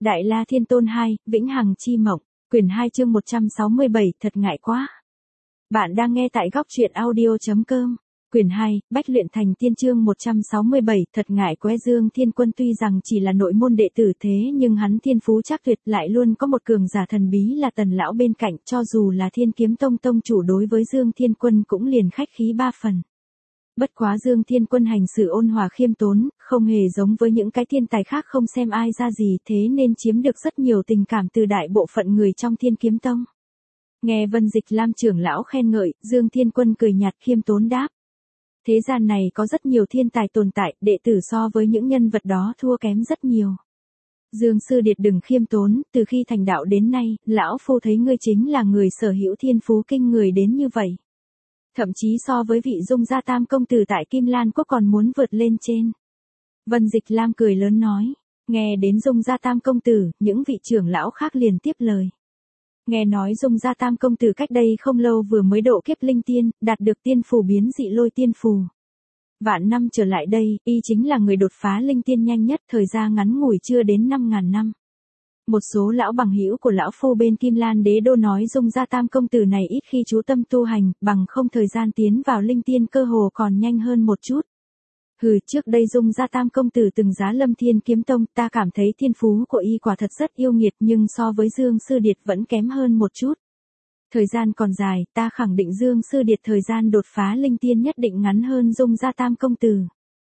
Đại La Thiên Tôn 2, Vĩnh Hằng Chi Mộng, quyển 2 chương 167, thật ngại quá. Bạn đang nghe tại góc truyện audio.com. Quyển 2, Bách luyện thành tiên chương 167, thật ngại quá. Dương Thiên Quân tuy rằng chỉ là nội môn đệ tử thế nhưng hắn thiên phú chắc tuyệt, lại luôn có một cường giả thần bí là Tần lão bên cạnh, cho dù là Thiên Kiếm Tông tông chủ đối với Dương Thiên Quân cũng liền khách khí 3 phần. Bất quá Dương Thiên Quân hành xử ôn hòa khiêm tốn, không hề giống với những cái thiên tài khác không xem ai ra gì, thế nên chiếm được rất nhiều tình cảm từ đại bộ phận người trong Thiên Kiếm Tông. Nghe Vân Dịch Lam trưởng lão khen ngợi, Dương Thiên Quân cười nhạt khiêm tốn đáp. Thế gian này có rất nhiều thiên tài tồn tại, đệ tử so với những nhân vật đó thua kém rất nhiều. Dương Sư Điệt đừng khiêm tốn, từ khi thành đạo đến nay, lão phu thấy ngươi chính là người sở hữu thiên phú kinh người đến như vậy. Thậm chí so với vị Dung Gia Tam công tử tại Kim Lan Quốc còn muốn vượt lên trên. Vân Dịch Lam cười lớn nói, nghe đến Dung Gia Tam công tử, những vị trưởng lão khác liền tiếp lời. Nghe nói Dung Gia Tam công tử cách đây không lâu vừa mới độ kiếp linh tiên, đạt được tiên phù biến dị lôi tiên phù. Vạn năm trở lại đây, y chính là người đột phá linh tiên nhanh nhất, thời gian ngắn ngủi chưa đến 5.000 năm. Một số lão bằng hữu của lão phu bên Kim Lan Đế đô nói Dung Gia Tam công tử này ít khi chú tâm tu hành, bằng không thời gian tiến vào linh tiên cơ hồ còn nhanh hơn một chút. Hừ, trước đây Dung Gia Tam công tử từng giá lâm Thiên Kiếm Tông, ta cảm thấy thiên phú của y quả thật rất yêu nghiệt, nhưng so với Dương Sư Điệt vẫn kém hơn một chút. Thời gian còn dài, ta khẳng định Dương Sư Điệt thời gian đột phá linh tiên nhất định ngắn hơn Dung Gia Tam công tử.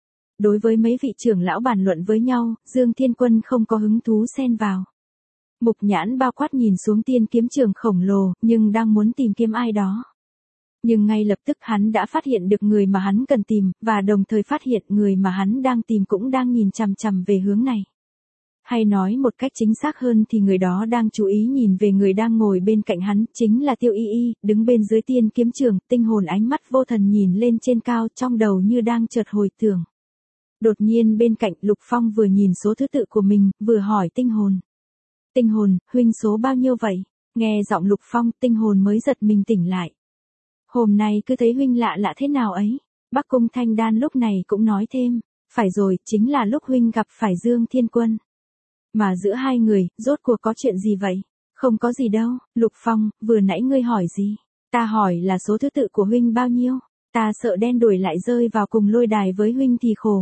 Đối với mấy vị trưởng lão bàn luận với nhau, Dương Thiên Quân không có hứng thú xen vào. Mục Nhãn bao quát nhìn xuống tiên kiếm trường khổng lồ, nhưng đang muốn tìm kiếm ai đó. Nhưng ngay lập tức hắn đã phát hiện được người mà hắn cần tìm, và đồng thời phát hiện người mà hắn đang tìm cũng đang nhìn chằm chằm về hướng này. Hay nói một cách chính xác hơn thì người đó đang chú ý nhìn về người đang ngồi bên cạnh hắn, chính là Tiêu Y Y, đứng bên dưới tiên kiếm trường, tinh hồn ánh mắt vô thần nhìn lên trên cao, trong đầu như đang chợt hồi tưởng. Đột nhiên bên cạnh Lục Phong vừa nhìn số thứ tự của mình, vừa hỏi tinh hồn. Tinh hồn, huynh số bao nhiêu vậy? Nghe giọng Lục Phong, tinh hồn mới giật mình tỉnh lại. Hôm nay cứ thấy huynh lạ lạ thế nào ấy. Bắc Cung Thanh Đan lúc này cũng nói thêm, phải rồi, chính là lúc huynh gặp phải Dương Thiên Quân. Mà giữa hai người, rốt cuộc có chuyện gì vậy? Không có gì đâu, Lục Phong, vừa nãy ngươi hỏi gì? Ta hỏi là số thứ tự của huynh bao nhiêu? Ta sợ đen đuổi lại rơi vào cùng lôi đài với huynh thì khổ.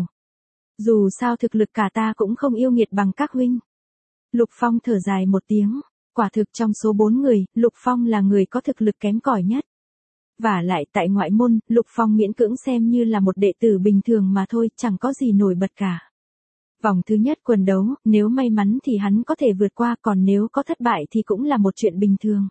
Dù sao thực lực cả ta cũng không yêu nghiệt bằng các huynh. Lục Phong thở dài một tiếng, quả thực trong số 4 người, Lục Phong là người có thực lực kém cỏi nhất. Và lại tại ngoại môn, Lục Phong miễn cưỡng xem như là một đệ tử bình thường mà thôi, chẳng có gì nổi bật cả. Vòng thứ nhất quần đấu, nếu may mắn thì hắn có thể vượt qua, còn nếu có thất bại thì cũng là một chuyện bình thường.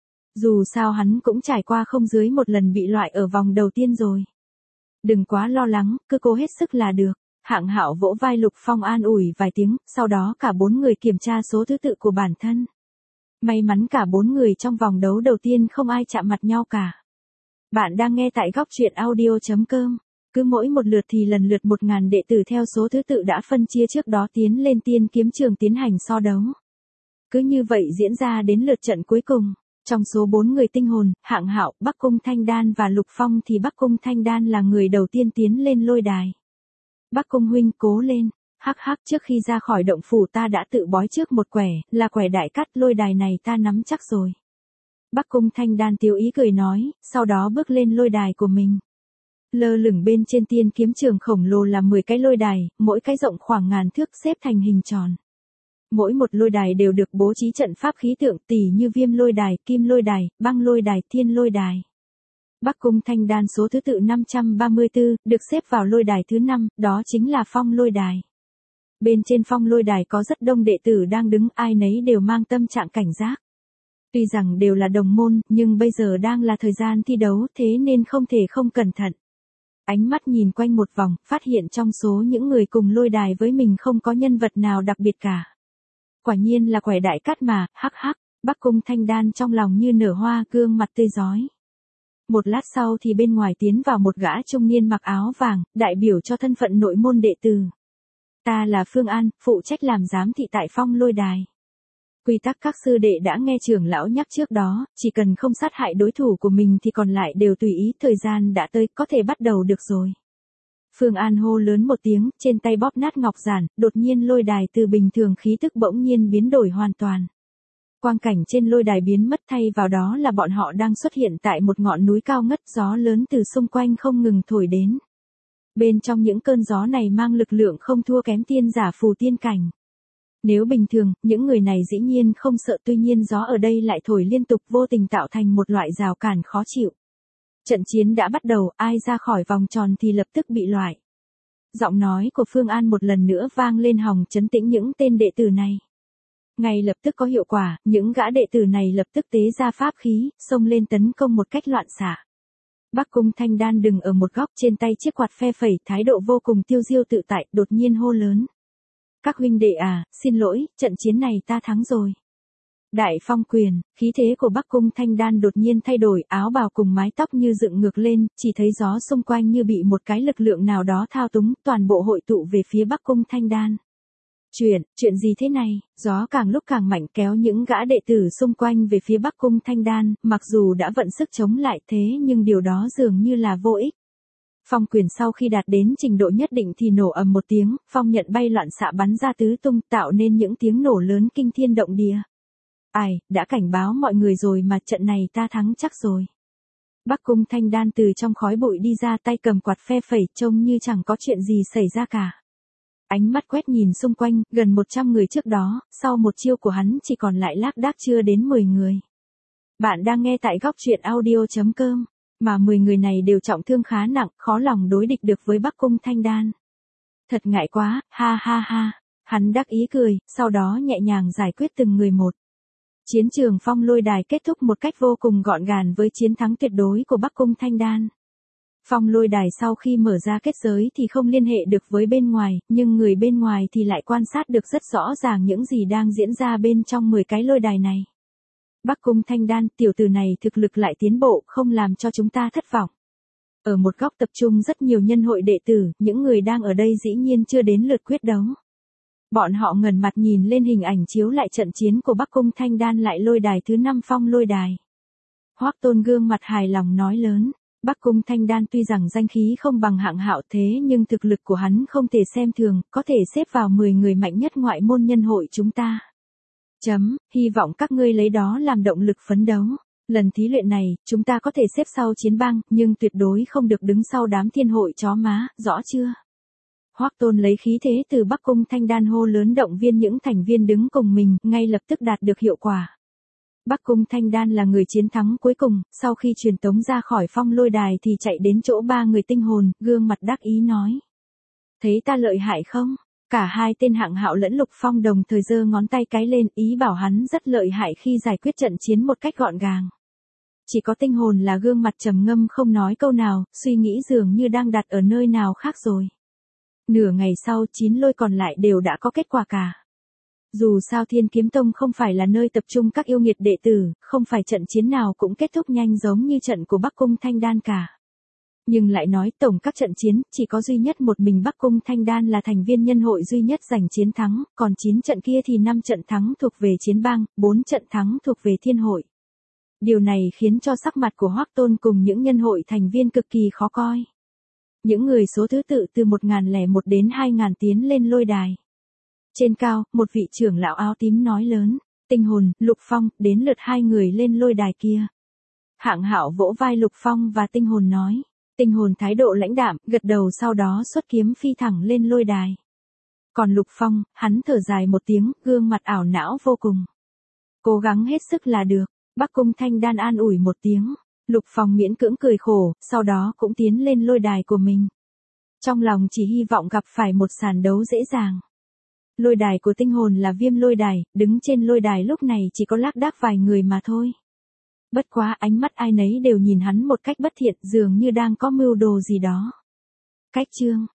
Dù sao hắn cũng trải qua không dưới một lần bị loại ở vòng đầu tiên rồi. Đừng quá lo lắng, cứ cố hết sức là được. Hạng Hạo vỗ vai Lục Phong an ủi vài tiếng, sau đó cả 4 người kiểm tra số thứ tự của bản thân. May mắn cả 4 người trong vòng đấu đầu tiên không ai chạm mặt nhau cả. Bạn đang nghe tại góc truyện audio.com. Cứ mỗi một lượt thì lần lượt 1.000 đệ tử theo số thứ tự đã phân chia trước đó tiến lên tiên kiếm trường tiến hành so đấu. Cứ như vậy diễn ra đến lượt trận cuối cùng. Trong số 4 người tinh hồn, Hạng Hạo, Bắc Cung Thanh Đan và Lục Phong thì Bắc Cung Thanh Đan là người đầu tiên tiến lên lôi đài. Bắc Cung huynh cố lên, hắc hắc, trước khi ra khỏi động phủ ta đã tự bói trước một quẻ, là quẻ đại cắt, lôi đài này ta nắm chắc rồi. Bắc Cung Thanh Đan tiêu ý cười nói, sau đó bước lên lôi đài của mình. Lơ lửng bên trên tiên kiếm trường khổng lồ là 10 cái lôi đài, mỗi cái rộng khoảng ngàn thước xếp thành hình tròn. Mỗi một lôi đài đều được bố trí trận pháp khí tượng tỉ như viêm lôi đài, kim lôi đài, băng lôi đài, thiên lôi đài. Bắc Cung Thanh Đan số thứ tự 534, được xếp vào lôi đài thứ 5, đó chính là phong lôi đài. Bên trên phong lôi đài có rất đông đệ tử đang đứng, ai nấy đều mang tâm trạng cảnh giác. Tuy rằng đều là đồng môn, nhưng bây giờ đang là thời gian thi đấu, thế nên không thể không cẩn thận. Ánh mắt nhìn quanh một vòng, phát hiện trong số những người cùng lôi đài với mình không có nhân vật nào đặc biệt cả. Quả nhiên là quẻ đại cát mà, hắc hắc, Bắc Cung Thanh Đan trong lòng như nở hoa, gương mặt tươi rói. Một lát sau thì bên ngoài tiến vào một gã trung niên mặc áo vàng, đại biểu cho thân phận nội môn đệ tử. Ta là Phương An, phụ trách làm giám thị tại phong lôi đài. Quy tắc các sư đệ đã nghe trưởng lão nhắc trước đó, chỉ cần không sát hại đối thủ của mình thì còn lại đều tùy ý, thời gian đã tới, có thể bắt đầu được rồi. Phương An hô lớn một tiếng, trên tay bóp nát ngọc giản, đột nhiên lôi đài từ bình thường khí tức bỗng nhiên biến đổi hoàn toàn. Quang cảnh trên lôi đài biến mất, thay vào đó là bọn họ đang xuất hiện tại một ngọn núi cao ngất, gió lớn từ xung quanh không ngừng thổi đến. Bên trong những cơn gió này mang lực lượng không thua kém tiên giả phù tiên cảnh. Nếu bình thường, những người này dĩ nhiên không sợ, tuy nhiên gió ở đây lại thổi liên tục, vô tình tạo thành một loại rào cản khó chịu. Trận chiến đã bắt đầu, ai ra khỏi vòng tròn thì lập tức bị loại. Giọng nói của Phương An một lần nữa vang lên hòng trấn tĩnh những tên đệ tử này. Ngay lập tức có hiệu quả, những gã đệ tử này lập tức tế ra pháp khí, xông lên tấn công một cách loạn xạ. Bắc Cung Thanh Đan đứng ở một góc, trên tay chiếc quạt phe phẩy, thái độ vô cùng tiêu diêu tự tại, đột nhiên hô lớn. Các huynh đệ à, xin lỗi, trận chiến này ta thắng rồi. Đại phong quyền, khí thế của Bắc Cung Thanh Đan đột nhiên thay đổi, áo bào cùng mái tóc như dựng ngược lên, chỉ thấy gió xung quanh như bị một cái lực lượng nào đó thao túng, toàn bộ hội tụ về phía Bắc Cung Thanh Đan. Chuyện gì thế này? Gió càng lúc càng mạnh kéo những gã đệ tử xung quanh về phía Bắc Cung Thanh Đan, mặc dù đã vận sức chống lại thế nhưng điều đó dường như là vô ích. Phong quyền sau khi đạt đến trình độ nhất định thì nổ ầm một tiếng, phong nhận bay loạn xạ bắn ra tứ tung, tạo nên những tiếng nổ lớn kinh thiên động địa. Ai, đã cảnh báo mọi người rồi mà, trận này ta thắng chắc rồi. Bắc Cung Thanh Đan từ trong khói bụi đi ra, tay cầm quạt phe phẩy, trông như chẳng có chuyện gì xảy ra cả. Ánh mắt quét nhìn xung quanh, gần 100 người trước đó, sau một chiêu của hắn chỉ còn lại lác đác chưa đến 10 người. Bạn đang nghe tại góc truyện audio.com, mà 10 người này đều trọng thương khá nặng, khó lòng đối địch được với Bắc Cung Thanh Đan. Thật ngại quá, ha ha ha, hắn đắc ý cười, sau đó nhẹ nhàng giải quyết từng người một. Chiến trường phong lôi đài kết thúc một cách vô cùng gọn gàng với chiến thắng tuyệt đối của Bắc Cung Thanh Đan. Phong lôi đài sau khi mở ra kết giới thì không liên hệ được với bên ngoài, nhưng người bên ngoài thì lại quan sát được rất rõ ràng những gì đang diễn ra bên trong 10 cái lôi đài này. Bắc Cung Thanh Đan, tiểu tử này thực lực lại tiến bộ, không làm cho chúng ta thất vọng. Ở một góc tập trung rất nhiều nhân hội đệ tử, những người đang ở đây dĩ nhiên chưa đến lượt quyết đấu. Bọn họ ngẩng mặt nhìn lên hình ảnh chiếu lại trận chiến của Bắc Cung Thanh Đan lại lôi đài thứ 5 phong lôi đài. Hoắc Tôn gương mặt hài lòng nói lớn. Bắc Cung Thanh Đan tuy rằng danh khí không bằng Hạng Hạo thế nhưng thực lực của hắn không thể xem thường, có thể xếp vào 10 người mạnh nhất ngoại môn nhân hội chúng ta. Hy vọng các ngươi lấy đó làm động lực phấn đấu. Lần thí luyện này, chúng ta có thể xếp sau chiến bang, nhưng tuyệt đối không được đứng sau đám thiên hội chó má, rõ chưa? Hoắc Tôn lấy khí thế từ Bắc Cung Thanh Đan hô lớn động viên những thành viên đứng cùng mình, ngay lập tức đạt được hiệu quả. Bắc Cung Thanh Đan là người chiến thắng cuối cùng, sau khi truyền tống ra khỏi phong lôi đài thì chạy đến chỗ 3 người tinh hồn, gương mặt đắc ý nói. Thấy ta lợi hại không? Cả hai tên Hạng Hạo lẫn Lục Phong đồng thời giơ ngón tay cái lên, ý bảo hắn rất lợi hại khi giải quyết trận chiến một cách gọn gàng. Chỉ có tinh hồn là gương mặt trầm ngâm không nói câu nào, suy nghĩ dường như đang đặt ở nơi nào khác rồi. Nửa ngày sau 9 lôi còn lại đều đã có kết quả cả. Dù sao Thiên Kiếm Tông không phải là nơi tập trung các yêu nghiệt đệ tử, không phải trận chiến nào cũng kết thúc nhanh giống như trận của Bắc Cung Thanh Đan cả. Nhưng lại nói tổng các trận chiến, chỉ có duy nhất một mình Bắc Cung Thanh Đan là thành viên nhân hội duy nhất giành chiến thắng, còn 9 trận kia thì 5 trận thắng thuộc về chiến bang, 4 trận thắng thuộc về thiên hội. Điều này khiến cho sắc mặt của Hoắc Tôn cùng những nhân hội thành viên cực kỳ khó coi. Những người số thứ tự từ 1001 đến 2000 tiến lên lôi đài. Trên cao, một vị trưởng lão áo tím nói lớn, Tinh Hồn, Lục Phong, đến lượt 2 người lên lôi đài kia. Hạng Hạo vỗ vai Lục Phong và Tinh Hồn nói. Tinh Hồn thái độ lãnh đạm, gật đầu sau đó xuất kiếm phi thẳng lên lôi đài. Còn Lục Phong, hắn thở dài một tiếng, gương mặt ảo não vô cùng. Cố gắng hết sức là được, Bắc Cung Thanh Đan an ủi một tiếng. Lục Phong miễn cưỡng cười khổ, sau đó cũng tiến lên lôi đài của mình. Trong lòng chỉ hy vọng gặp phải một sàn đấu dễ dàng. Lôi đài của Tinh Hồn là Viêm lôi đài, đứng trên lôi đài lúc này chỉ có lác đác vài người mà thôi. Bất quá ánh mắt ai nấy đều nhìn hắn một cách bất thiện, dường như đang có mưu đồ gì đó. Cách chương,